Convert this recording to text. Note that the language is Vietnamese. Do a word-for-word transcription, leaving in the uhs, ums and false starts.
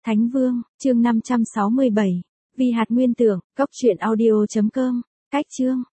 Thánh Vương, chương năm trăm sáu mươi bảy. Vì hạt nguyên tưởng, cốc truyện audio chấm com. Cách chương.